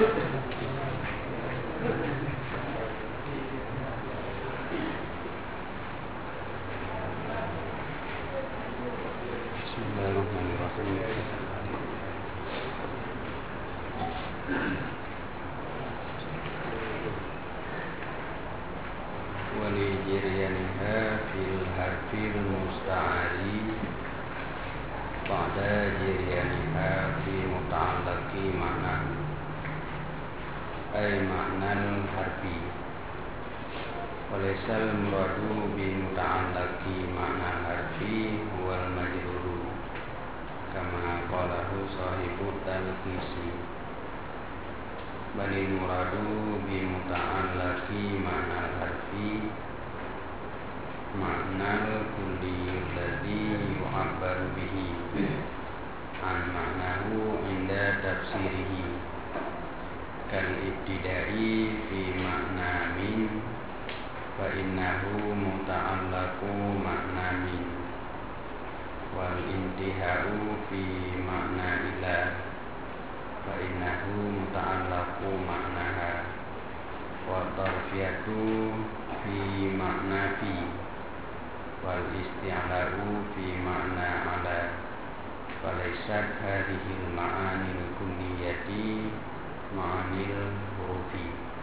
ولجريانها في الحرف المستعاري بعد جريانها في متعلق معنى أي معنى الحرف وليس المراد بمتعلق معنى الحرف هو المجرور كما قاله صاحب التلخيص بل المراد بمتعلق معنى الحرف معنى الكلي الذي يعبر به عن معناه عند تفسيره كالابتداء في معنى من فإنه متعلق معنى من والانتهاء في معنى إلى فإنه متعلق معناها والطرفية في معنى في والاستعلاء في معنى على فليست هذه المعاني الكلية معاني الحروف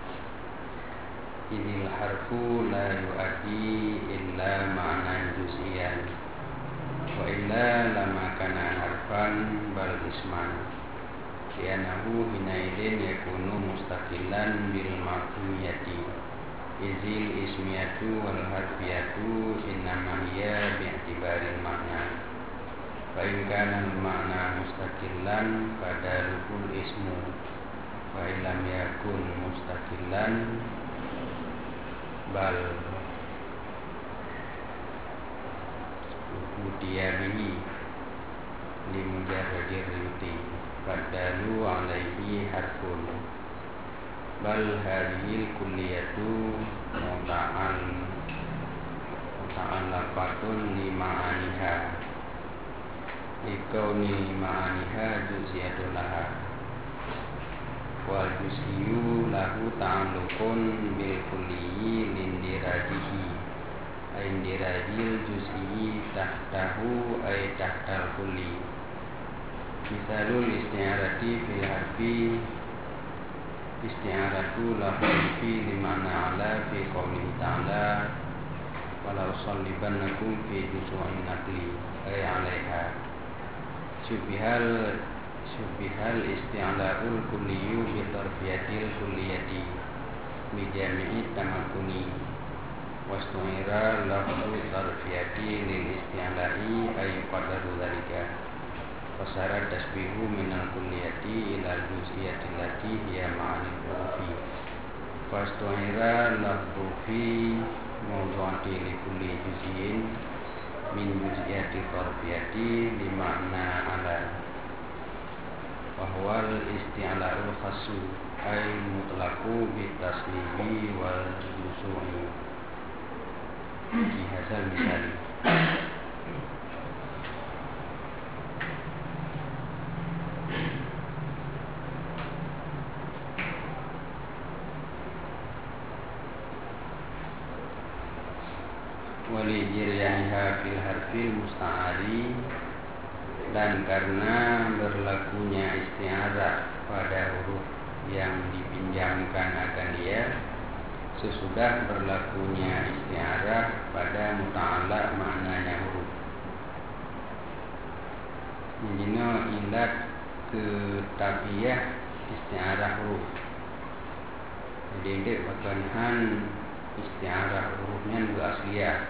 إذ الحرف لا يؤدي إلا معنى جزئيا وإلا لما كان حرفا بل اسما لأنه حينئذ يكون مستقلا بالمفهومية إذ الاسمية والحرفية إنما هي باعتبار المعنى فإن كان المعنى مستقلا فداره الاسم وإن لم يكن مستقلا بل أُتِيَ به لمجرد الربط فالدال عليه حرف بل هذه الكلية متعلقة لمعانيها لكون معانيها جزئية لها والجزئي له تعلق بالكلي لاندراجه أي اندراج الجزئي تحته أي تحت الكلي مثال الاستعارة في الحرف استعارة لفظ في لمعنى على في قوله تعالى وَلَأُصَلِّبَنَّكُمْ فِي جُذُوعِ النَّخْلِ أي عليها syubihal isti'la'ul kulliyu bitarfiyatil kulliyati bijami'i tamakuni wastu'ira lafzu tarfiyati lil isti'la'i ay qadaru dhalika wasara tasbihu minal kulliyati ilal juz'iyati lati hiya ma'anil hurufi wastu'ira lafzu fi mawdu'ati li kulli juz'in min juz'iyati tarfiyati li ma'na ala wa huwa al-isti'la'ul khassu ay mutlaqu bitaslimi wal jusu'i di hasil misali wali jiryaniha fil harfil musta'ari dan karena berlakunya isti'arah pada huruf yang dipinjamkan akan dia sesudah berlakunya isti'arah pada muta'ala maknanya huruf ini ilat ke tabiyah isti'arah huruf jadi ini bagian isti'arah hurufnya juga asliyah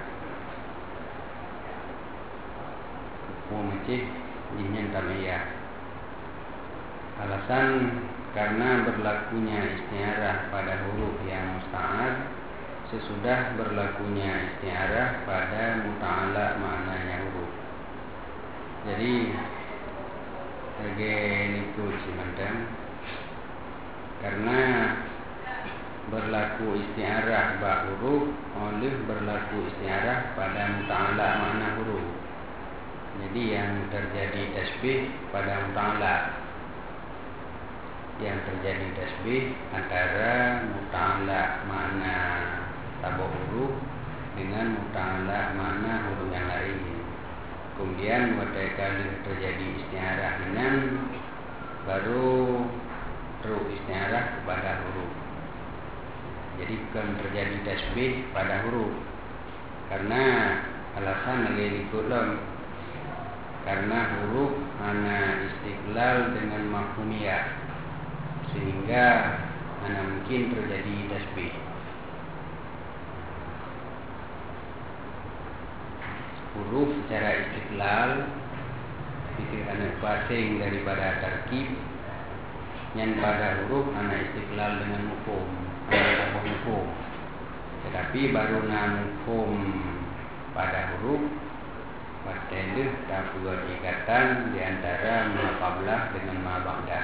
Mumecih jinnya tamiyah. Alasan karena berlakunya isti'arah pada huruf yang musta'ar sesudah berlakunya isti'arah pada muta'ala maknanya huruf. Jadi niku simantang karena berlaku isti'arah ba huruf oleh berlaku isti'arah pada muta'ala makna huruf. Jadi yang terjadi tasbih pada muta'ala yang terjadi tasbih antara muta'ala makna tabuh huruf dengan muta'ala makna huruf yang lain. Kemudian ketika terjadi isti'arah dengan baru huruf isti'arah kepada huruf. Jadi bukan terjadi tasbih pada huruf. Karena alasan lagi dikulum, karena huruf hanya istiqlal dengan mafhumiyah, sehingga hanya mungkin terjadi tasbih. Huruf secara istiqlal itu hanya pasing daripada tarkib, yang pada huruf hanya istiqlal dengan mufhum, hanya mufhum. Tetapi baru mufhum pada huruf, bertemu dapat ikatan di antara ma qablah dengan ma ba'dah.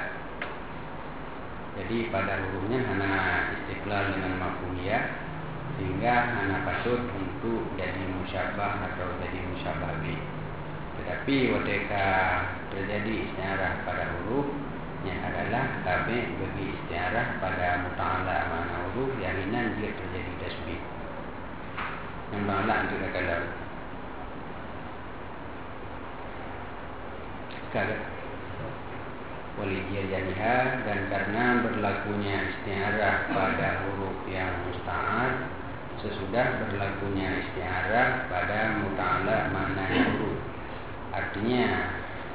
Jadi pada hurufnya hanya istiqlal dengan mafhumiyah, sehingga hanya patut untuk jadi musyabbah atau jadi musyabbah bih. Tetapi ketika terjadi isti'arah pada huruf, yang adalah tabi' bagi isti'arah pada muta'ala makna huruf yang ini dia terjadi tasbih. Yang muta'ala itu kalau sekarang walijiyaniha, dan karena berlakunya isti'arah pada huruf yang musta'ar sesudah berlakunya isti'arah pada muta'ala makna huruf. Artinya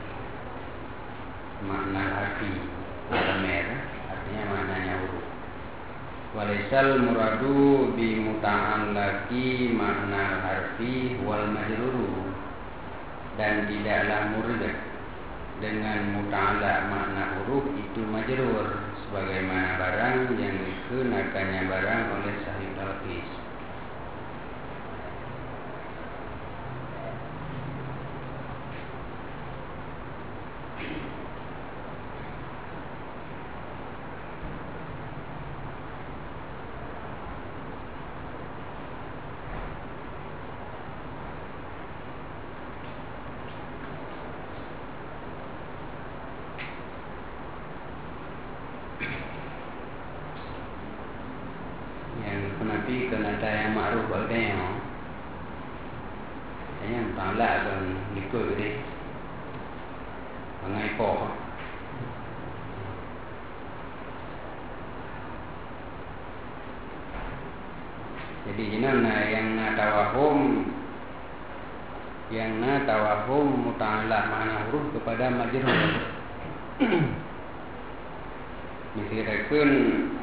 makna arti dhamer, artinya maknanya huruf. Walaisal muradu bi muta'allaqi makna harfi wal majruru, dan tidaklah murad dengan muta'ala makna huruf itu majrur, sebagaimana barang yang dikenakannya barang oleh sahib talqis. Nabi kena ada yang ma'ruf bagainya, yang talak kan ikut dia, mengai poh. Jadi jenana yang tawahum muta'ala makna huruf kepada majrur. Misalkan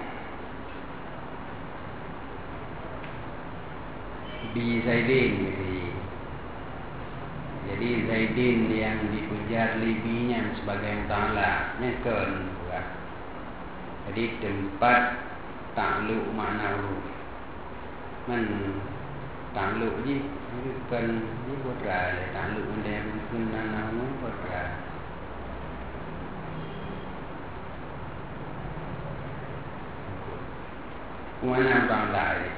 bi Zaidin, jadi Zaidin yang dipujar libinya sebagai muta'ala nyekan bukan. Jadi tempat ta'alluq makna huruf man ta'alluq ji bukan ni bukan ta'alluq dengan makna huruf bukan. Mana muta'ala ni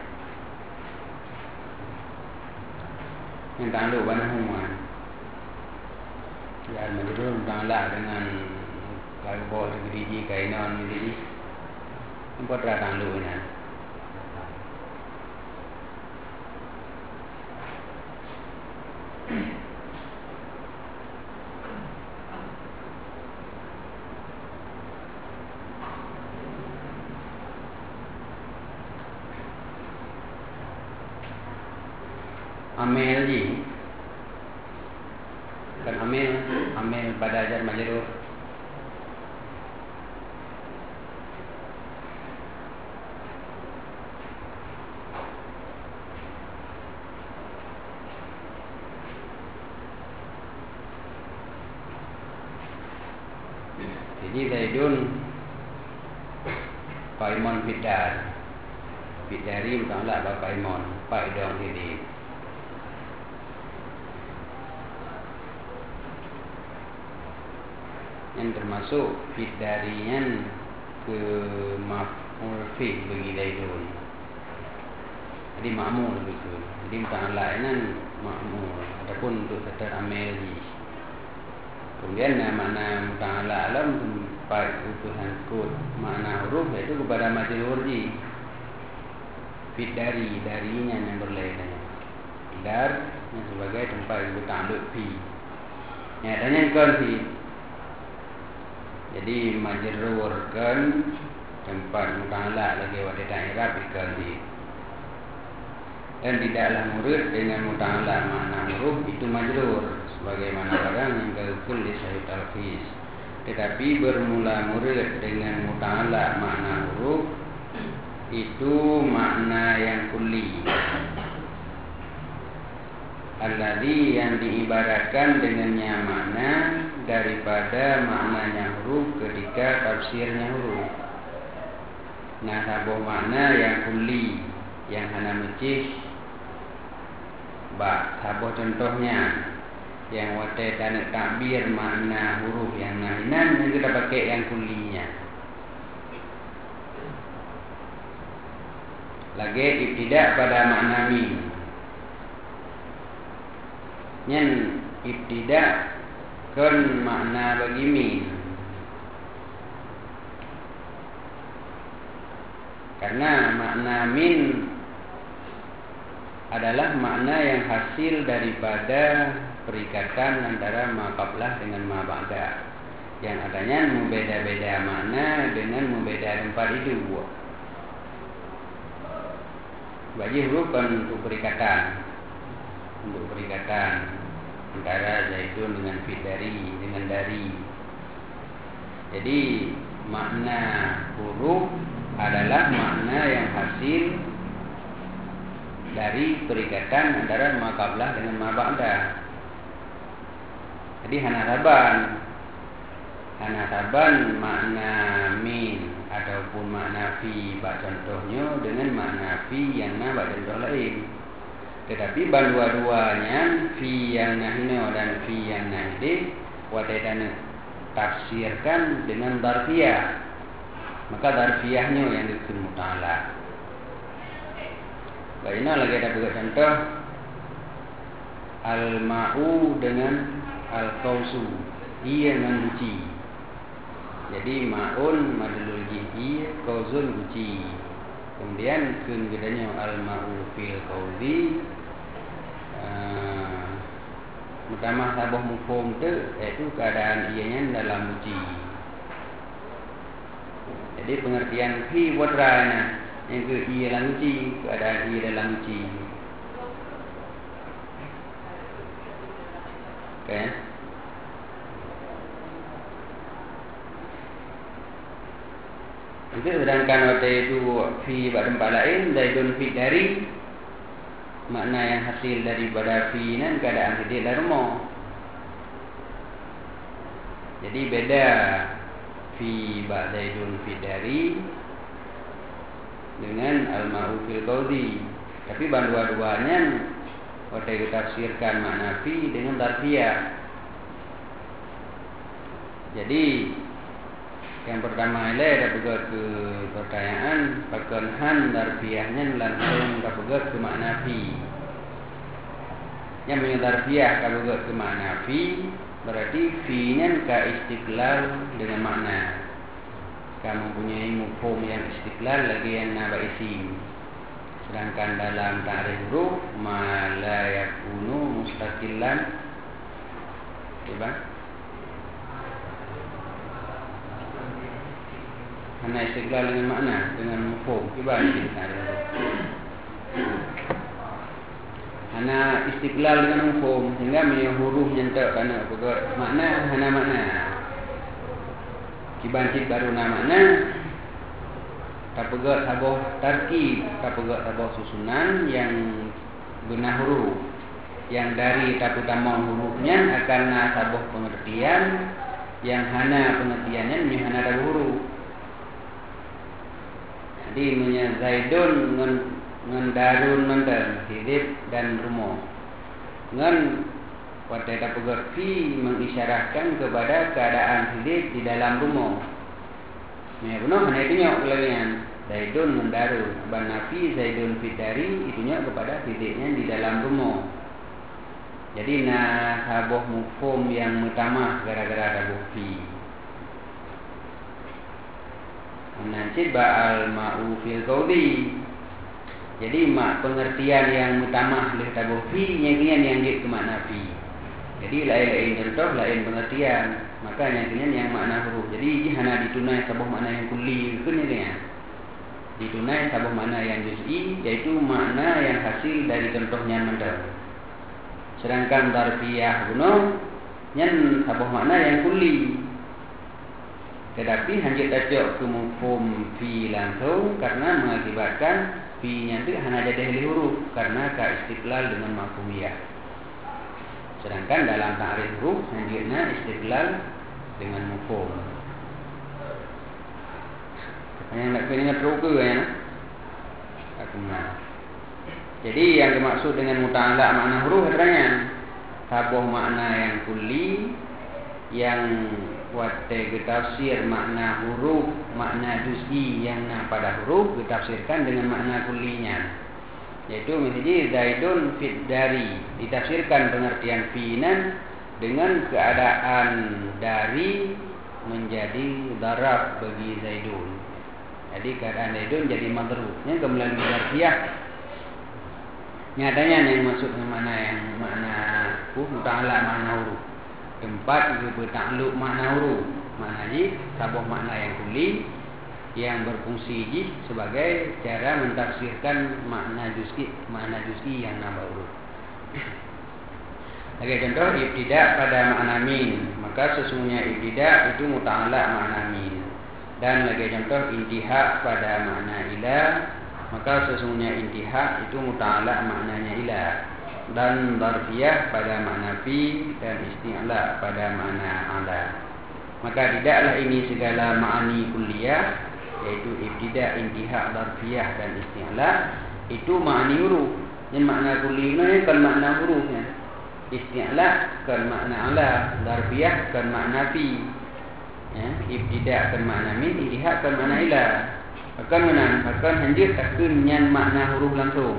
yang ta'alluq pada humuan. Ya majrur ta'alluq dengan kalau geriji kainan ini buat ta'alluq ini. Amel ji kan amel pada jar majrur. Jadi Zaidun Paimon Bidari muta'ala Bapak Imon Pak Idong ini. Yang termasuk bidarian ke maf'ul fi bagi Zaidun. Jadi ma'mul begitu. Jadi muta'ala ini ma'mul. Adapun untuk kata amel. Kemudian makna muta'ala alam tempat itu sangkut makna huruf yaitu kepada majrur urji. Fit darinya yang berlainan. Dar yang sebagai tempat itu ta'alluq fi. Nyatanya kan fi. Jadi majrur kan tempat muta'alaq lagi wadata i'rab ikan fi. Dan tidaklah murid dengan muta'alaq makna huruf itu majrur sebagaimana barang yang kalkul di sahih talqis. Tetapi bermula murid dengan muta'alaq makna huruf itu makna yang kulli. Alladhi yang diibaratkan dengannya makna daripada maknanya huruf ketika tafsirnya huruf. Nah, sabuh makna yang kulli yang hana mecih bak sabuh contohnya yang wate dan takbir makna huruf yang nahinan yang kita pakai yang kullinya. Lagi ibtidak pada makna min. Yang ibtidak kan makna bagi min. Karena makna min adalah makna yang hasil daripada perikatan antara ma qablah dengan ma ba'da. Yang adanya membeda-beda makna dengan membeda tempat itu. Bagi huruf kan untuk perikatan. Untuk perikatan antara zaidun dengan fidari dengan dari. Jadi makna huruf adalah makna yang hasil dari perikatan antara ma qablah dengan ma ba'da. Jadi hanasaban makna min ataupun makna fi bak contohnya dengan makna fi yang na bak contoh lain. Tetapi dua-duanya fi yang nahno dan fi yang nahdi wataitan tafsirkan dengan darfiyah. Maka darfiyahnya yang dikira muta'alaq. Bagaimana lagi ada beberapa contoh al-ma'u dengan al-qausu, ia dengan guci. Jadi ma'un madlul jihi, qausun guci. Kemudian kemudiannya al-ma'u fil qauzi. Pertama sabah mufhum tu iaitu keadaan ianya dalam guci. Jadi pengertian fi wadrana yang ke ia dalam guci, keadaan ia dalam guci. Okay. Itu sedangkan waktu itu fi pada tempat lain zaidun fi dari makna yang hasil daripada fi nan keadaan tidak darmo. Jadi beda fi ba zaidun fi dari dengan al-ma'u fil qawdi. Tapi dua-duanya waktu kita tafsirkan makna fi dengan darfiyah. Jadi yang pertama ini ada juga ke pertanyaan pakanhan darfiyahnya langsung kabugat ke makna fi. Yang mendarfiyah kabugat ke makna fi berarti fi-nya ka istiqlal dengan makna. Kamu mempunyai mufhum yang istiqlal lagi yang naba isim. Sedangkan dalam ta'rif huruf ma la yakunu mustaqillan. Coba. Hanya istiqlal dengan makna, dengan mufhum. Coba kita ta'rif huruf. Hanya istiqlal dengan mufhum sehingga punya huruf nyentak karena makna hanya makna. Kibancit baru nama makna kapegat saboh tarkib, kapegat saboh susunan yang guna huruf. Yang dari tapu tamang hurufnya akan saboh pengertian yang hana pengertiannya hana tabu huruf. Jadi punya zaidun ngan darun mantan hidup dan rumah. Ngan pada tapugat fi mengisyaratkan kepada keadaan hidup di dalam rumah. Ya benar, hanya itu nyok kelainnya. Zaidun mendarun, banafi zaidun fitari itunya kepada hidupnya di dalam rumah. Jadi saboh mufhum yang utama gara-gara ada fi. Menancit ba'al ma'u fil qawli. Jadi pengertian yang mutamah oleh tabuh fi yang dia ke makna fi. Jadi lain-lain contoh, lain pengertian. Maka yang makna huruf. Jadi hana ditunai tabuh makna yang kulli itu dia. Ditunai tabuh makna yang juz'i, yaitu makna yang hasil dari contohnya mendal. Sedangkan darfiyah gunung yang tabuh makna yang kulli. Tetapi hanya tajak ke mufhum fi langsung karena mengakibatkan fi-nya itu hanya jadi huruf karena istiqlal dengan mafhumiyah. Sedangkan dalam ta'rif huruf hanya istiqlal dengan mufhum. Yang nak kena teruk ke ya? Aku nak. Jadi yang dimaksud dengan muta'alaq makna huruf katanya tabuh makna yang kulli yang wate ditafsir makna huruf, makna juz'i yang pada huruf ditafsirkan dengan makna kullinya. Yaitu misalnya Zaidun fit dari ditafsirkan pengertian fi'nan dengan keadaan dari menjadi darab bagi Zaidun. Jadi keadaan Zaidun jadi madrubnya kemudian darfiyah. Nyatanya yang maksud makna muta'alaq makna huruf. Keempat itu bertakluk makna huruf. Maknanya tabuh makna yang kulli yang berfungsi sebagai cara mentafsirkan makna juz'i yang nama huruf. Sebagai contoh ibtida pada makna min, maka sesungguhnya ibtida itu muta'alaq makna min. Dan sebagai contoh intiha pada makna ila, maka sesungguhnya intiha itu muta'alaq maknanya ila. Dan darfiyah pada makna fi dan isti'la pada makna ala. Maka tidaklah ini segala ma'ani kulliyah, yaitu ibtida, intiha, darfiyah dan isti'la itu ma'ani huruf. Yang makna kulliyah kan makna hurufnya. Isti'la kan makna ala, darfiyah kan makna fi. Ya, ibtida kan makna min, intiha kan makna ila. Akan hanjir takun yang makna huruf langsung.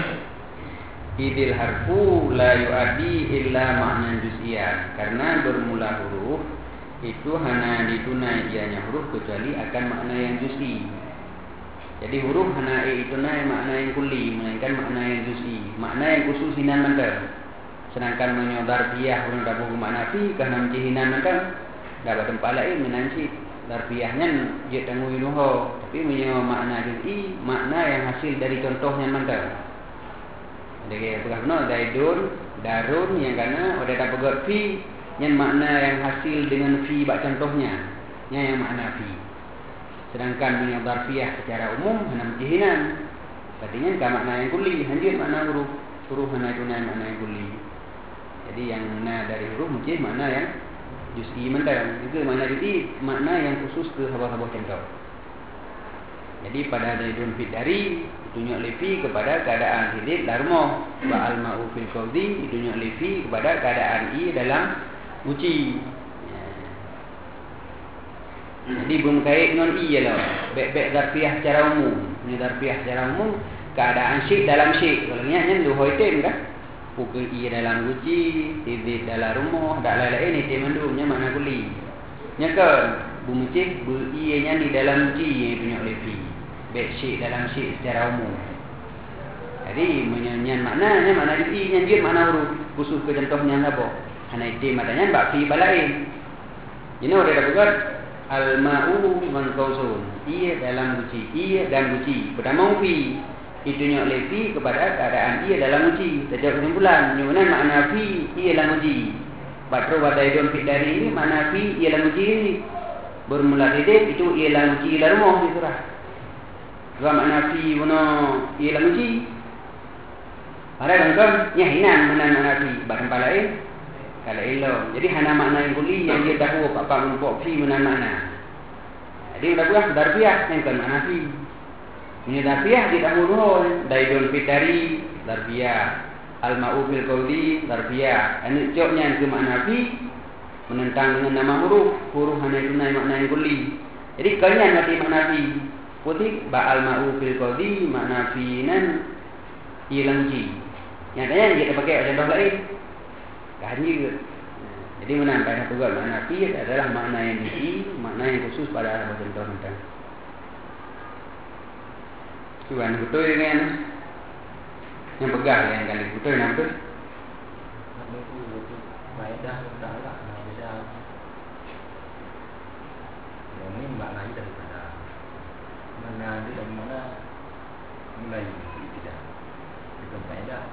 Idil harfu la yu'addi illa ma'nan juz'iyah. Karena bermula huruf itu hanya ditunai ianya huruf kecuali akan makna yang juz'i. Jadi huruf hanya ditunai makna yang kulli, melainkan makna yang juz'i, makna yang khusus hinan mandal. Sedangkan menyodar piyah urang dapat makna fi karena hinan mandal dapat tempat lain menanci darfiyahnya dia tanggung inuho, tapi punya makna juz'i, makna yang hasil dari contohnya mandal. Jadi berkata Zaidun, Darun yang karena ada tak pegat fi yang makna yang hasil dengan fi bak contohnya, yang makna fi. Sedangkan punya darfiyah secara umum hanya mutihinan. Artinya kan makna yang kulli, hanya makna huruf hanya tunai makna yang kulli. Jadi yang makna dari huruf mungkin makna yang juz'i mental. Itu makna juz'i, makna yang khusus ke habah-habah contoh. Jadi pada Zaidun fit dari tunjuk lifi kepada keadaan hidup darmo, ba'al ma'u fil qawdi tunjuk lifi kepada keadaan i dalam uci. Ya. Jadi berkait non i ialah bek darfiyah secara umum. Ini darfiyah secara umum keadaan syik dalam syik. Kalau nya nyen duhoi tem kan? Pukul i dalam uci, hidup dalam rumah, dak lain item mandumnya makna kuli. Nya ke bumucik bu i nya di dalam uci yang tunjuk lifi. Baik syik dalam syik secara umum. Jadi menyanyian maknanya makna juz'i nyanjir makna huruf khusus ke contohnya apa? Hanya itu matanya bak fi balain. Ini ada dapat al-ma'u manqausun. Ia dalam uci, ia dalam uci. Pertama fi itu nyok lefi kepada keadaan ia dalam uci. Sejak kesimpulan nyunan makna fi ia dalam uci. Batro wadaidun fi dari ini makna fi ia dalam uci. Bermula hidup itu ia dalam uci larmo di surah. Dua makna fi guna ia dalam uci. Ada kan hinan makna fi bahkan lain kalau ilo. Jadi hana makna yang kuli yang dia tahu apa menempok fi makna. Jadi udah buah darfiyah yang kan makna fi. Ini darfiyah dia tahu dulu daidul fitari darfiyah, al-ma'u fil qawli darfiyah. Ini coknya ke makna fi menentang dengan nama huruf hanya tunai makna yang kuli. Jadi kalian ngerti makna fi. Putih ba'al ma'u fil qawli makna fi nan hilang ji. Nyatanya kita pakai contoh lain. Kan juga. Jadi menambah juga makna fi adalah makna yang juz'i, makna yang khusus pada contoh tentang. Tuan betul dengan yang pegang yang kali betul yang betul. Faedah adalah beda. Yang ini maknanya daripada mana itu dan mana mulai tidak. Itu faedah.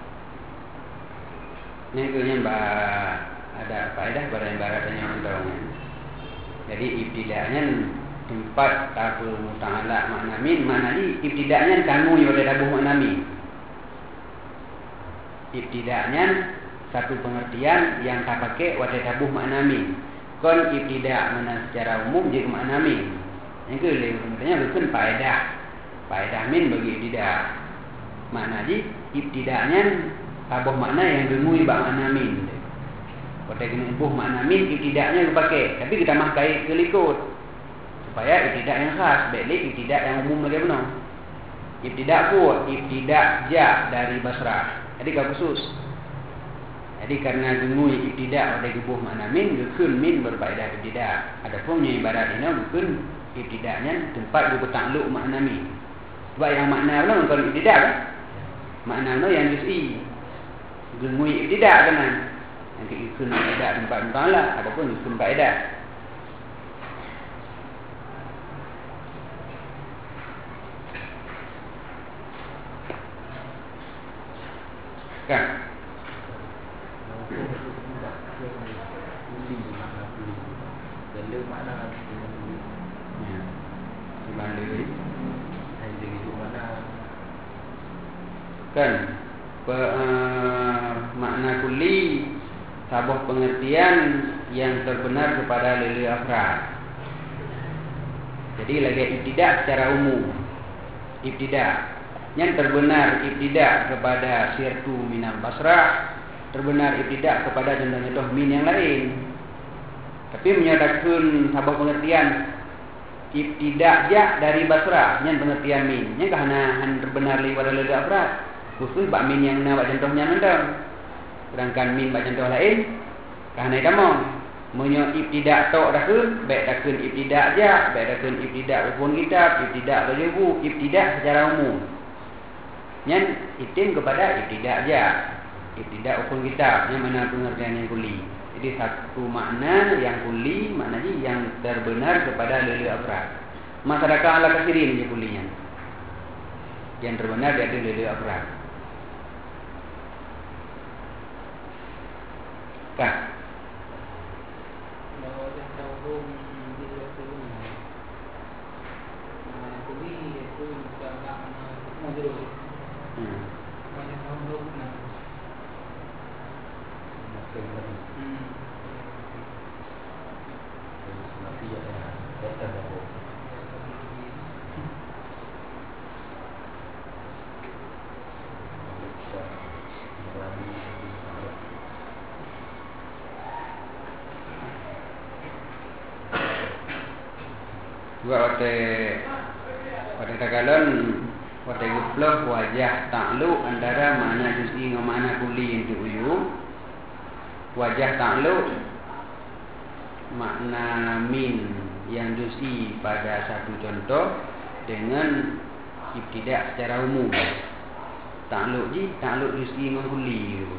Ini kemudian ada faedah pada yang baratnya orang. Jadi ibtida'nya tempat takul muta'ala makna min, makna ni ibtida'nya kamu yang ada dabuh makna min. Ibtida'nya satu pengertian yang tak pakai wadah dabuh makna min. Kon ibtida' mana secara umum jadi makna min. Yang ke sebenarnya bukan faedah. Faedah min bagi ibtida'. Makna di ibtida'nya tabuh makna yang dengui bak makna min. Wadah genubuh makna min ibtida'nya dipakai. Tapi kita mah kait kelikut. Supaya ibtidak yang khas, balik ibtidak yang umum lagi benar. Ibtidak pun, ibtidak ja dari Basrah. Jadi kau khusus. Jadi karena dengui ibtidak ada gebuh makna min, gekun min berfaedah ibtidak. Adapun yang ibarat ini gekun ibtidaknya tempat gebuh takluk makna min. Sebab yang makna benar bukan ibtidak kan? Makna benar yang juz'i. Dengui ibtidak kan? Yang gekun ibtidak tempat muta'ala, adapun gekun faedah. Kan? Kan? Makna kuli sabuh pengertian yang terbenar kepada lili afrad. Jadi lagi ibtidak secara umum. Ibtidak yang terbenar ibtidak kepada sirtu minal Basrah, terbenar ibtidak kepada contoh-contoh min yang lain. Tapi menyatakan sabah pengertian ibtidak ja dari Basrah, yang pengertian min. Yang karena terbenar pada lele afrad, khusus bak min yang nak contohnya nendang. Sedangkan min bak contoh lain, karena kamu menyo ibtidak tok dah ke, baik takun ibtidak ja, baik takun ibtidak ukun kitab, ibtidak lebu, ibtidak secara umum. Yang itim kepada ibtidak aja, ibtidak ukun kitab yang mana pengertian yang kuli. Jadi satu makna yang kuli, maknanya yang terbenar kepada lili afrad. Masyarakat ala kasirin yang kulinya, yang terbenar dari lili afrad. Kan? Juga pada takalon pada guploh wajah takluk antara makna juz'i dengan makna kuli untuk uyu. Wajah takluk makna min yang juz'i pada satu contoh dengan ibtidak secara umum. Takluk juz'i dengan kuli.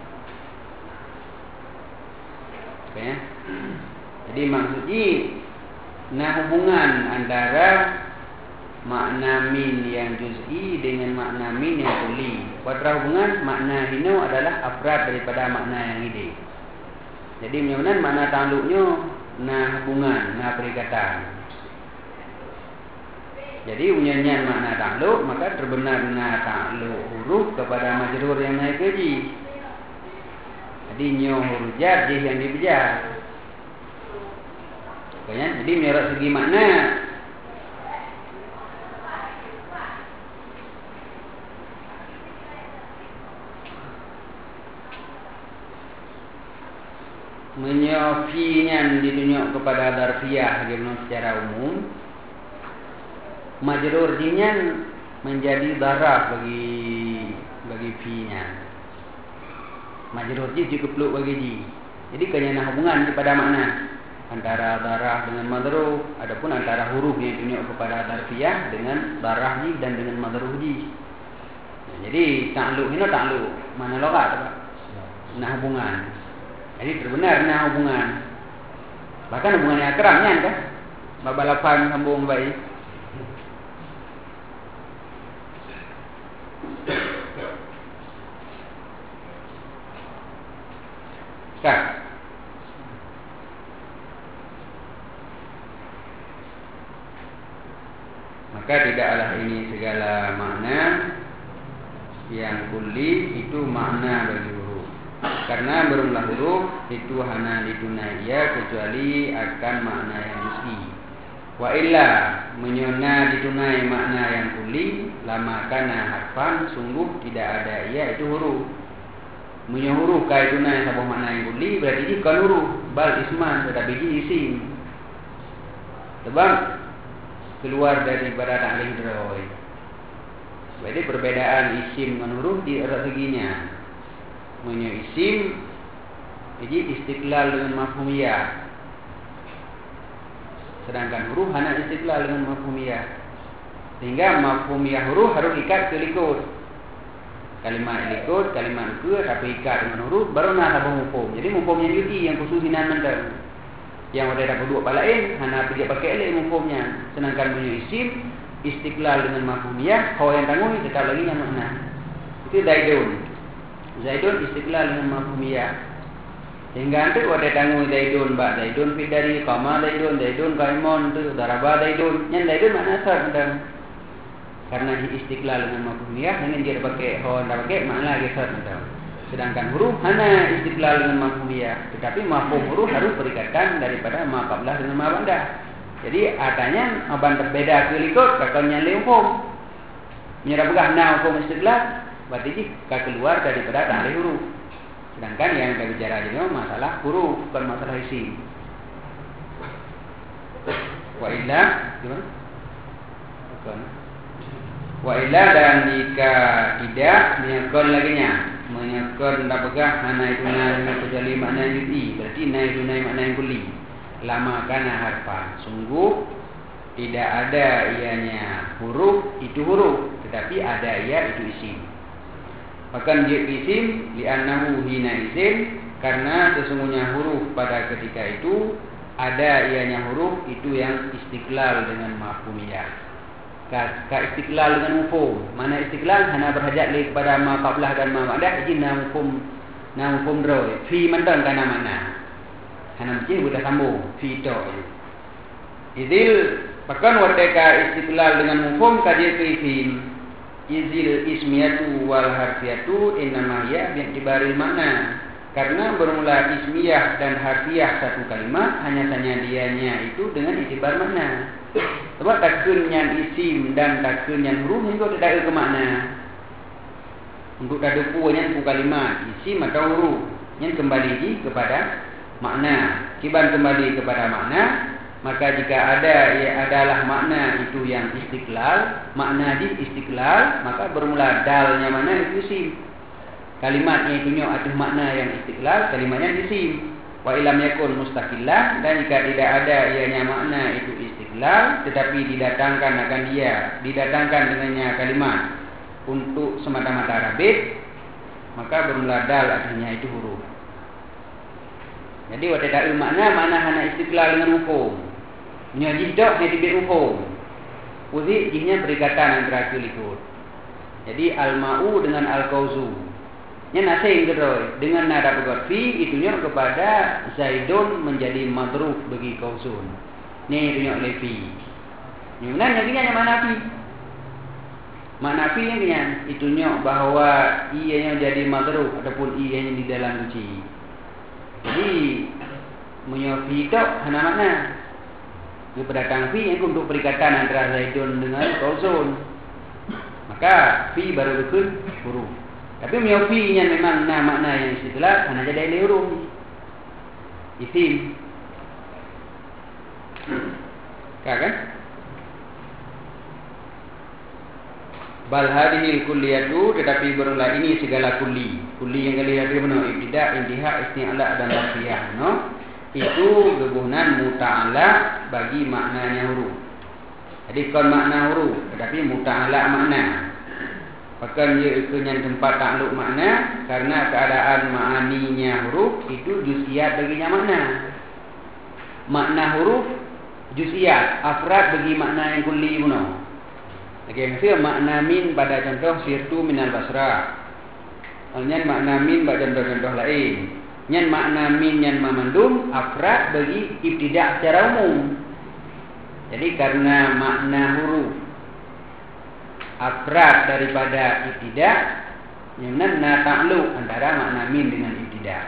Okay. Jadi maksudnya hubungan antara makna min yang juz'i dengan makna min yang kuli. Pada hubungan makna ini adalah afrad daripada makna yang ide. Jadi benar-benar makna takluknya hubungan, perikatan. Jadi unyanyian makna takluk, maka terbenar takluk huruf kepada majrur yang naik keji. Jadi huruf jar yang dibejar. Jadi menurut segi makna menyofinya ditunjuk kepada darfiyah secara umum, majrur dinya menjadi daraf bagi fi-nya. Majrur ji cukup peluk bagi ji. Jadi kenyana hubungan kepada makna. antara darah dengan madruh. Adapun antara huruf yang tunjuk kepada darfiyah dengan darah ji dan dengan madruh ji. Jadi ta'alluq ini ta'alluq mana logat Pak? Nah hubungan. Jadi terbenar nah hubungan. Bahkan hubungan yang akrabnya kan? Babalapan sambung baik. Kan? Maka tidaklah ini segala makna yang kulli itu makna bagi huruf. Karena berumlah huruf itu hana ditunai ia kecuali akan makna yang juz'i. Wa illa menyona ditunai makna yang kulli lama kana harfan sungguh tidak ada ia itu huruf. Menyo huruf kai tunai sebuah makna yang kulli berarti ini bukan huruf bal isman tetapi ini isim. Sebab keluar daripada ta'lil drawai. Jadi perbedaan isim dengan huruf di seginya. Menyo isim jadi istiqlal dengan mafhumiyah. Sedangkan huruf hanya istiqlal dengan mafhumiyah. Sehingga mafhumiyah huruf harus ikat ke likut. Kalimat likut, kalimat ke tapi ikat dengan huruf baru nak sabung mufhum. Jadi mufhumnya juz'i yang khususinan mental. Yang ada dapat dua lain hanya pergi pakai elek mufhumnya. Sedangkan punya isim istiqlal dengan mafhumiyah, kau yang tanggung tetap lagi yang makna. Itu Zaidun. Zaidun istiqlal dengan mafhumiyah. Sehingga nanti ada tanggung Zaidun, Mbak Zaidun fit dari Qama Zaidun, Zaidun Qaimon tu Daraba Zaidun. Yang Zaidun makna asal tentang karena istiqlal dengan mafhumiyah, dengan dia pakai kau yang pakai makna lagi asal tentang. Sedangkan huruf hanya istiqlal dengan mafhumiyah, tetapi mafhum huruf harus berikatan daripada ma qablah dengan ma ba'dah. Jadi artinya aban berbeda kelikut kakaknya mafhum. Menyerap begah na mafhum istiqlal, berarti jika keluar daripada ta'rif huruf. Sedangkan yang kita bicara juga masalah huruf, bukan masalah isim. Wa illa gimana? Bukan. Wa illa dan jika tidak menyekon laginya. Menyekon tak pegah hana itu dengan kecuali makna juz'i, berarti na itu makna yang kulli. Lama kana harfan, sungguh tidak ada ianya huruf itu huruf, tetapi ada ia itu isim. Bahkan dia isim li'annahu hina isim, karena sesungguhnya huruf pada ketika itu ada ianya huruf itu yang istiqlal dengan mafhumiyah. Ka istiqlal dengan mafhum. Mana istiqlal hanya berhajat kepada ma qablah dan ma ba'dah, jadi na mafhum droi. Fi mandan kana makna. Hana mesti sudah sambung fi to. Idil bahkan wadaka istiqlal dengan mafhum kadia isim. Izil ismiyatu wal harfiyatu innama hiya bi'tibaril makna. Karena bermula ismiyah dan harfiah satu kalimat hanya saja dianya itu dengan itibar makna. Sebab takunnya isim dan takunnya huruf itu tidak ada makna. Untuk tadapunya itu kalimat isim atau huruf yang kembali kepada makna. Kiban kembali kepada makna, maka jika ada ia adalah makna itu yang istiqlal, makna di istiqlal, maka bermula dalnya mana itu isim. Kalimatnya itu atas makna yang istiqlal, kalimatnya isim. Wa ilam yakun mustaqillah, dan jika tidak ada ianya makna itu istiqlal, tetapi didatangkan akan dia, didatangkan dengannya kalimat untuk semata-mata rabit, maka bermula dal akhirnya itu huruf. Jadi wa tidak makna hanya istiqlal dengan hukum. Menyaji dak yang diberi hukum. Uzi jihnya berikatan antara kelikut. Jadi al-ma'u dengan al-kauzu. Nya nasing gedoi dengan nada pegot fi itunya kepada Zaidun menjadi madruf bagi kausun. Ni itunya oleh fi. Nyunan yang mana fi? Makna fi yang itunya bahwa ianya jadi madruf ataupun ianya di dalam kunci. Jadi menyofi itu hana makna. Kepada fi yang untuk perikatan antara Zaidun dengan kausun. Maka fi baru berikut huruf. Tapi miofinya memang makna yang istiqlal hanya jadi ilmu huruf. Isim. Kan? Bal hadhil kulliyatu, tetapi berulah ini segala kulli. Kulli yang kali ada benar ibtida, intiha, isti'la dan rafiyah, no? itu gebunan muta'ala bagi maknanya huruf. Jadi kon makna huruf tetapi muta'ala makna. Bahkan ia ikunya tempat takluk makna karena keadaan ma'aninya huruf itu juz'iyat baginya makna. Makna huruf juz'iyat, afrad bagi makna yang kulli puno. Okey, maksudnya makna min pada contoh sirtu minal Basrah. Nyan makna min pada contoh-contoh lain. Nyan makna min yang memandum afrad bagi ibtidak secara umum. Jadi karena makna huruf afrad daripada ibtidak, yang mana takluk antara makna min dengan ibtidak.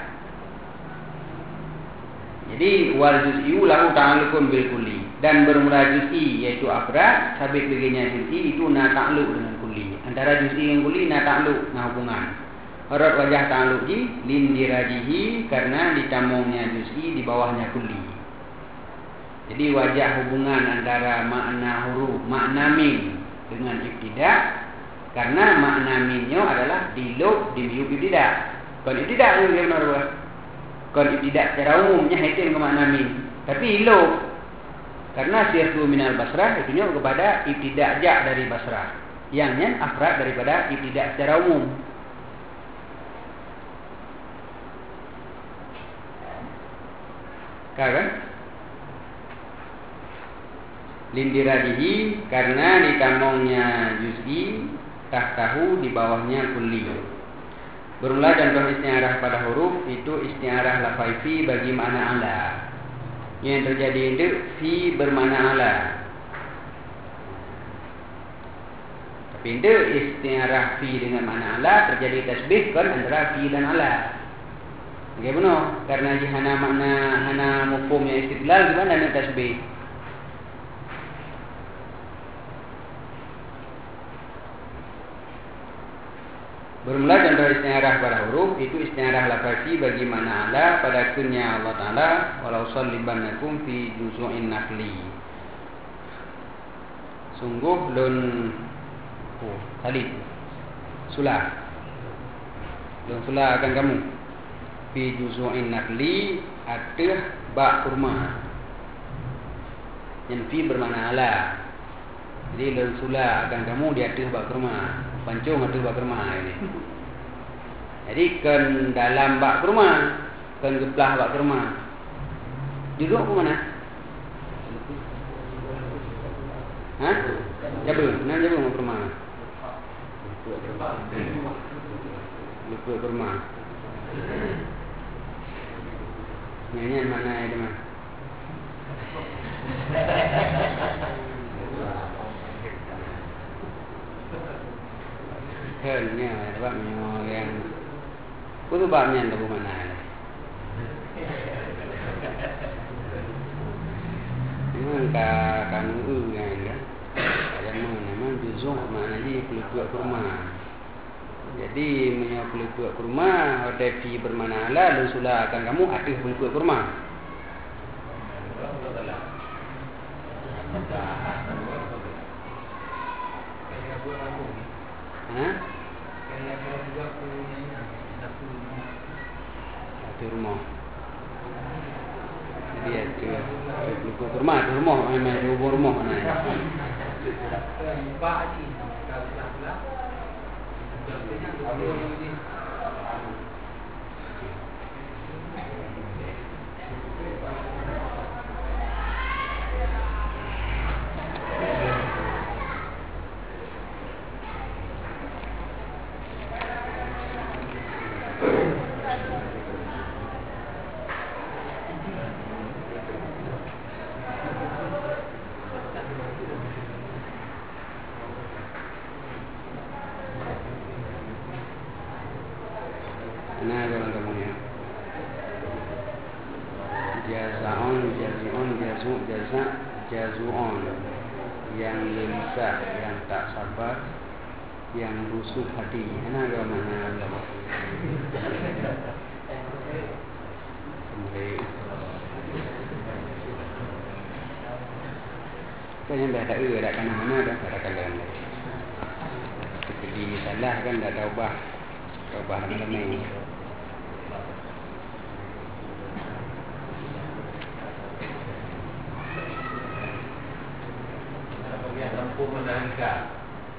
Jadi wal juz'i lahu ta'alluqun bil kulli, dan bermula juz'i yaitu afrad sabit baginya juz'i itu na takluk dengan kulli. Antara juz'i dengan kulli na takluk, na hubungan. Urut wajah ta'alluq di lindirajihi karena ditamungnya juz'i di bawahnya kulli. Jadi wajah hubungan antara makna huruf, makna min dengan ibtidak karena makna minnya adalah dilub dimiub ibtidak. Kon ibtidak itu yang benar. Kon ibtidak secara umumnya itu ke makna min. Tapi ilub karena sirtu minal Basrah itu kepada ibtidak ja dari Basrah. Yang afrad daripada ibtidak secara umum. Kan? Lindiradihi karena ditamongnya juz'i tahtahu di bawahnya kulli. Bermula contoh isti'arah pada huruf itu isti'arah lafai fi bagi makna ala. Yang terjadi itu fi bermakna ala. Tapi itu isti'arah fi dengan makna ala terjadi tasbih kan antara fi dan ala. Okey benar? Karena jihana makna hana mufhumnya istidlal gimana nak tasbih? Bermula contoh isti'arah pada huruf itu isti'arah lafzi bagi makna ala pada kunya Allah Ta'ala walau sallibannakum fi juz'in nakhli. Sungguh lun salib sulah lun sulah akan kamu fi juz'in nakhli atih ba kurma. Yang fi bermakna ala. Jadi lun sulah akan kamu di atih ba kurma. Pancung atau bak kurma ini. Jadi kan dalam bak kurma, kan geplah bak kurma. Duduk ke mana? Hah? Jabul, nak jabul bak kurma. Luput kurma. Nyanyian mana itu mah? Hanya sebab yang itu babnya tak mana. Memang kamu yang kan, macam mana juzuk mana di peliput kurma. Jadi punya peliput kurma, tapi bermakna ala dan sulah akan kamu aktif peliput kurma. Hah? Di rumah. Jadi di rumah, memang di rumah mana? Nah, kalau kamu ya. Jazaon, jazion, jazu, jaza, jazuon. Yang lemsah, yang tak sabar, yang rusuk hati. Nah, kalau mana kamu? Kau yang dah tak ada kan mana dah ada kalian. Jadi salah kan dah taubah malam ni. Hukum menerangkan.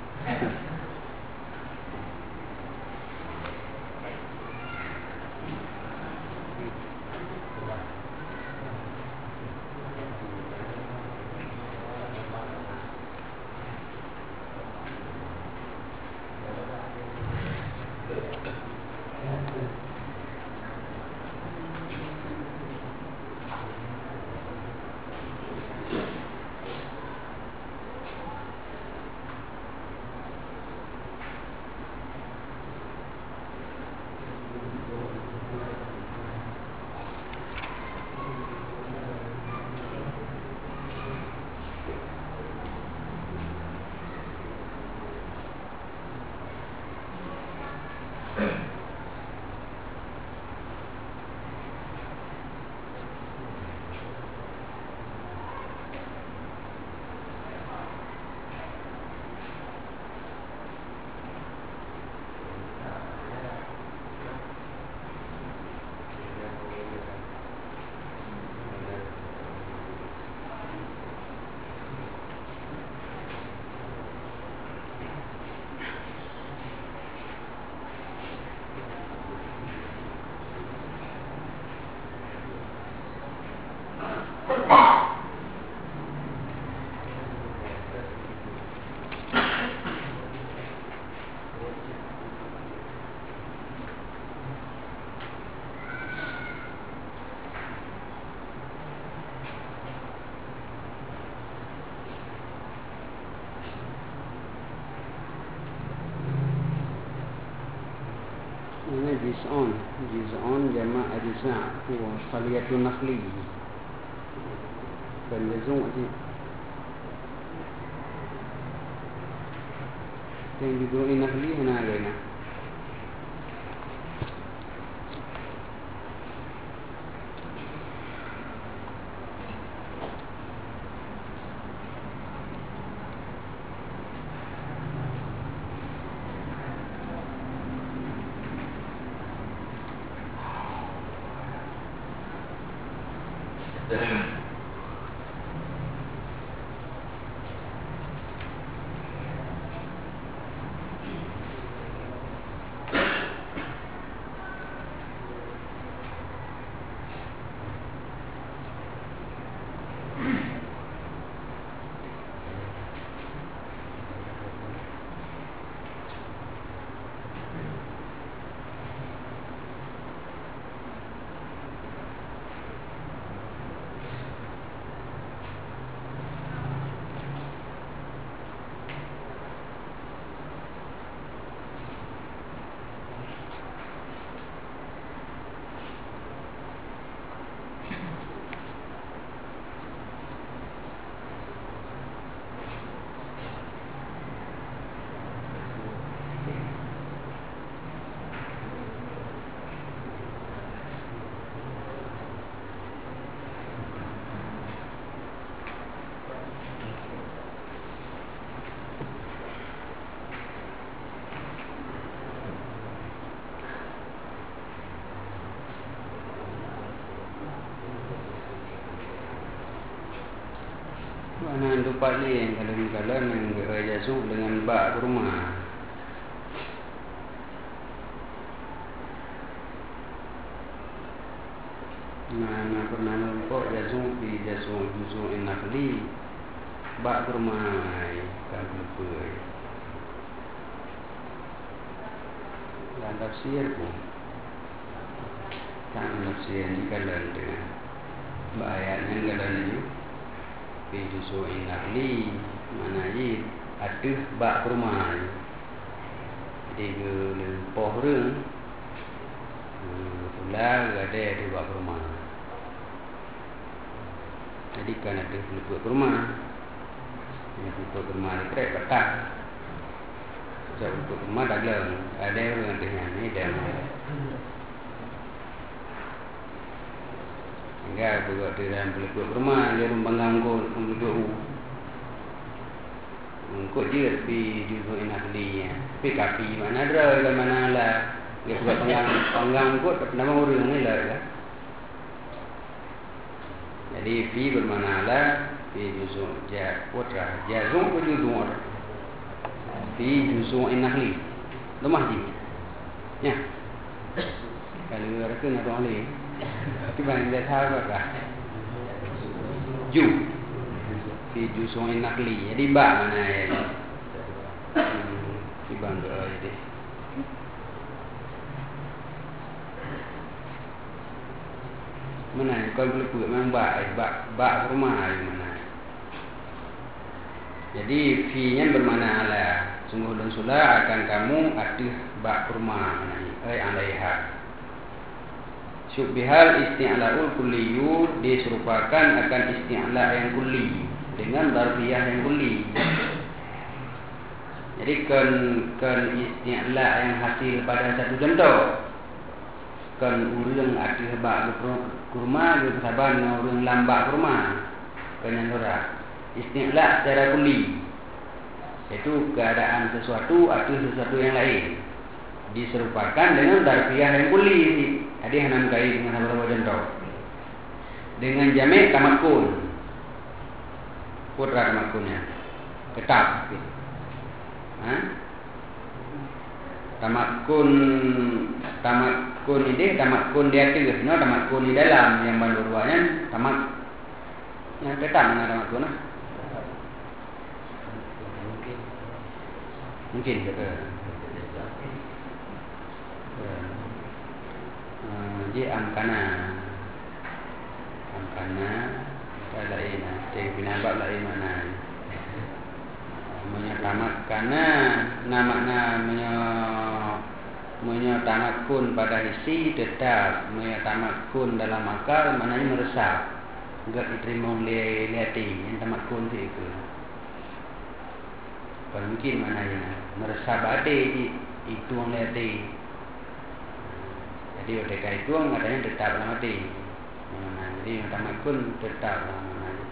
Ini juz'un jama' ajza' huwa khaliyatun nakhli. Dan juz'un ni yang juz'un nakhli hana ada. Mana tempat ni yang kalau yang berjazuk dengan bak rumah. Mana pernah nampak jazuk di juz'un nakhli bak rumah kan lupa. Dan tafsir pun kan tafsir ni kalau dengan ayatnya kalau ni fi juz'in nakhli mana ye ada bak rumah. Jadi poh reng pula ada bak rumah. Jadi kan ada luput rumah. Yang luput rumah ni kerek petak. Sebab luput rumah dah gelap. Ada orang dengan ni dan enggak buat di dalam peluput rumah dia rumah ngangkut duduk ngangkut je tapi juz'un nakhli tapi kapi mana ada ke mana lah dia buat panggang kot nama orang ni lah. Jadi fi bermakna lah fi juz'u ja putra jazum ko juz'u fi juz'u nahli lemah ji ya kalau orang kena orang ni tiba dia tahu tak ju fi juz'u nahli jadi ba mana ya tiba jadi mana kau boleh buat memang bak rumah mana. Jadi fi-nya bermakna ala sungguh dan sula akan kamu adih bak rumah mana alaiha. Syubhal isti'la'ul kulliyu diserupakan akan isti'la' yang kulli dengan darfiyah yang kulli. Jadi kan isti'la' yang hasil pada satu contoh. Kan urang adih bak kurma gitu saban urang lambak kurma penyandora isti'la secara kulli yaitu keadaan sesuatu atau sesuatu yang lain diserupakan dengan darfiyah yang kulli jadi hanam kai dengan beberapa contoh dengan jamak tamakun putra tamakunnya tetap gitu. Tamakun ini tamakun di atas, no tamakun di dalam yang banduruannya tamak yang tetap mana tamakun lah. Mungkin betul. Jadi amkana lain, jadi binabak lain mana. Menyatamak karena nama menyatamakun pada isi tetap menyatamakun dalam akal maknanya meresap enggak diterima oleh hati yang tamakun itu mungkin maknanya meresap hati itu oleh hati jadi ketika itu katanya tetap dalam hati jadi tamakun tetap dalam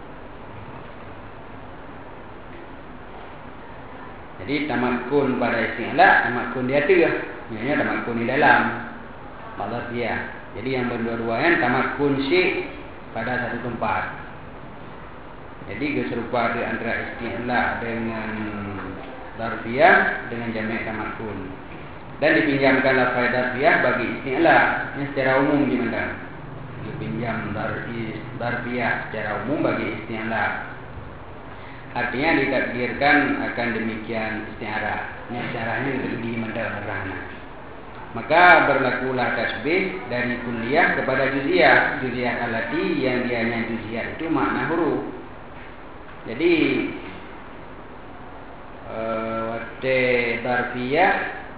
jadi tamakun pada isti'la, tamakun di hati ya. Maksudnya tamakun di dalam. Maksud dia. Jadi yang berdua-duanya tamakun syik pada satu tempat. Jadi keserupa di antara isti'la dengan darfiyah dengan jamak tamakun. Dan dipinjamkan lafaz darfiyah bagi isti'la. Ini secara umum gimana? Dipinjam darfiyah secara umum bagi isti'la. Artinya ditakdirkan akan demikian isti'arah. Ini isti'arahnya di madal-madalana. Maka berlakulah tasbih dari kulliyah kepada juz'iyah. Juz'iyah alati yang dianya juz'iyah itu makna huruf. Jadi wate darfiyah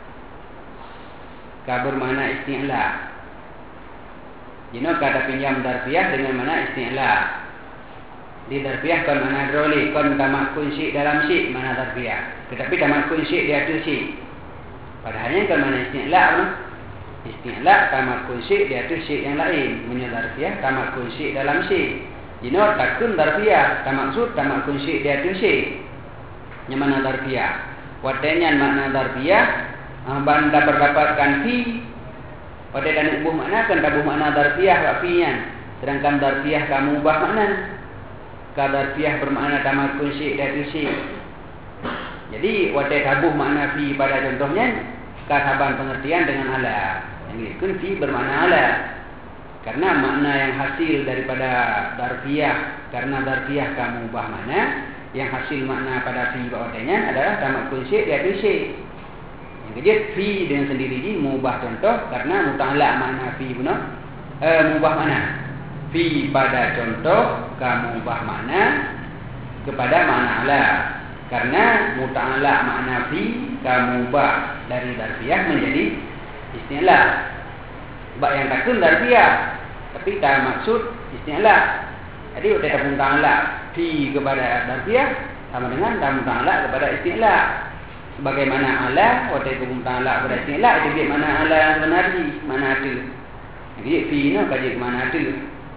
ka bermakna isti'la. Jadi kata pinjam darfiyah dengan makna isti'la. Di darfiyah kan mana droli kan tamakun syik dalam syik mana darfiyah tetapi tamakun syik di atas syik padahalnya kan mana isti'la isti'la tamakun syik di atas syik yang lain punya darfiyah tamakun syik dalam syik jino takun darfiyah maksud tamakun syik di atas syik yang mana darfiyah wadanya makna darfiyah banda berdapatkan fi pada dan ubuh makna kan tabuh makna darfiyah wa fi'an sedangkan darfiyah kamu ubah makna kadarfiyah bermakna tamakun syik dan syik. Jadi wadah tabuh makna fi pada contohnya kasaban pengertian dengan ala. Yang itu fi bermakna ala. Karena makna yang hasil daripada darfiyah karena darfiyah kamu ubah mana yang hasil makna pada fi wadahnya adalah tamakun syik dan syik. Yang kedua fi dengan sendiri ini mengubah contoh karena muta'ala makna fi guna mengubah mana? Fi pada contoh kamu ubah makna kepada makna ala karena muta'ala makna fi kamu ubah dari darfiyah menjadi isti'la sebab yang takun darfiyah tapi tak maksud isti'la jadi udah muta'ala fi kepada darfiyah sama dengan muta'ala kepada isti'la sebagaimana ala udah muta'ala kepada isti'la itu dia mana ala benari mana ada jadi fi ni kaji mana ada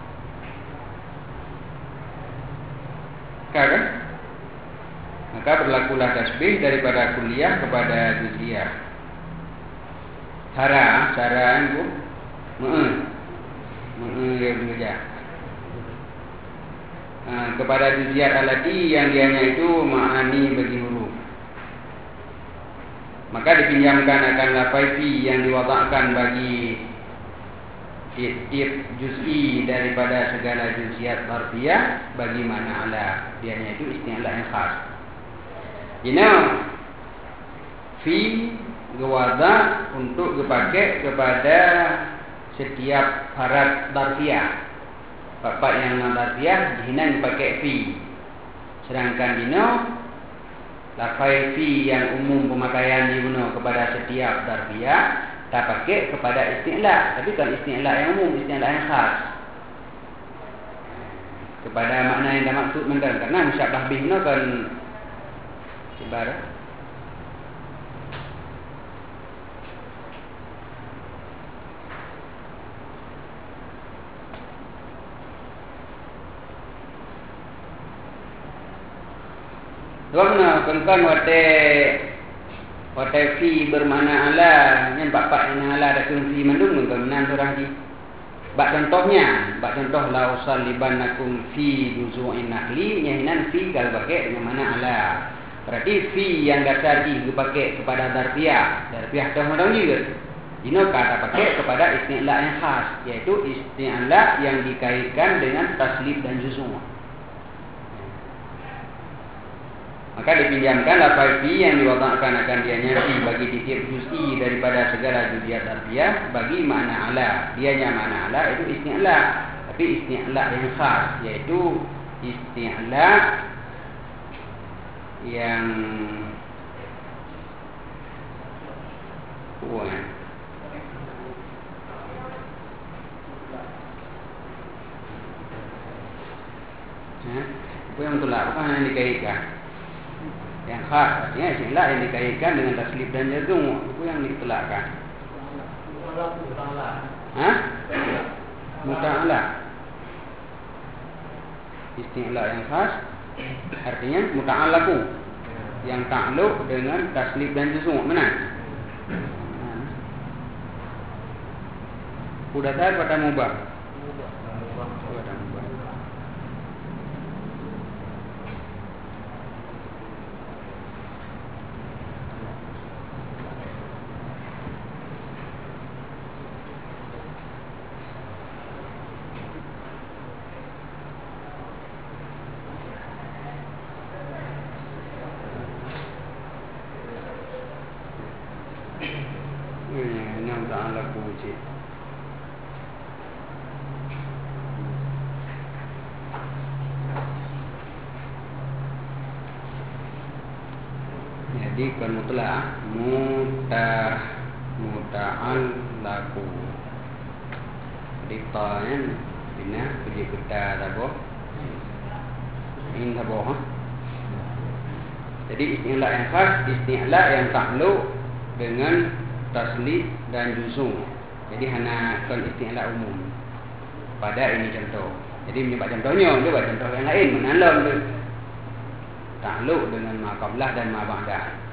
kan? Maka berlakulah tasbih daripada kulliyah kepada juz'iyah. Cara itu ya bekerja. kepada juziat alati yang dianya itu ma'ani bagi huruf. Maka dipinjamkan akan lafaz fi yang diwadakkan bagi tiap juz'i daripada segala juziat zarfiyah bagi mana ala. Dianya itu isti'la yang khas. Fi gewada untuk dipakai kepada setiap harat darfiyah. Bapak yang darfiyah dihina dipakai fi. Sedangkan dino lafaz fi yang umum pemakaian diguna kepada setiap darfiyah tak pakai kepada isti'la. Tapi kan isti'la yang umum, isti'la yang khas kepada makna yang dah maksud mendan. Karena musyabbah bih no kan ibarat Wamna kan wate fi bermakna ala yang bapak yang ala ada fi mandung kan nan orang di bak contohnya la usallibannakum fi juzu'in nakhli nyahinan fi kalau pakai dengan mana ala. Berarti fi yang dasar dipakai kepada darfiyah tu orang juga. Dino kata pakai kepada isti'la yang khas, yaitu isti'la yang dikaitkan dengan taslib dan juzum. Maka dipinjamkan lafaz fi yang diwadakkan akan dianya fi bagi tiap juz'i daripada segala juziat darfiyah bagi makna ala. Dianya makna ala itu isti'la, tapi isti'la yang khas, yaitu isti'la yang apa yang tulak bukan yang dikaitkan. Yang khas artinya istilah yang dikaitkan dengan taslib dan jazm itu yang ditelakkan. Muta'ala. Istilah yang khas artinya muta'alaku yang takluk dengan taslib dan jazm. Mana? Udah tahu pada mubah. Jadi kan mutlak muta'al laku ditanya bina puji kita tabo in tabo. Jadi istilah yang khas, istilah yang takluk dengan taslib dan juzum. Jadi hanya kan istilah umum pada ini contoh. Jadi menyebut contohnya, coba contoh yang lain menalon takluk dengan ma qablah dan ma ba'dah.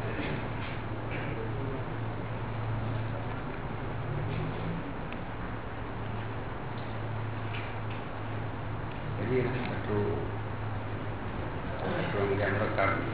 Jadi satu program rekam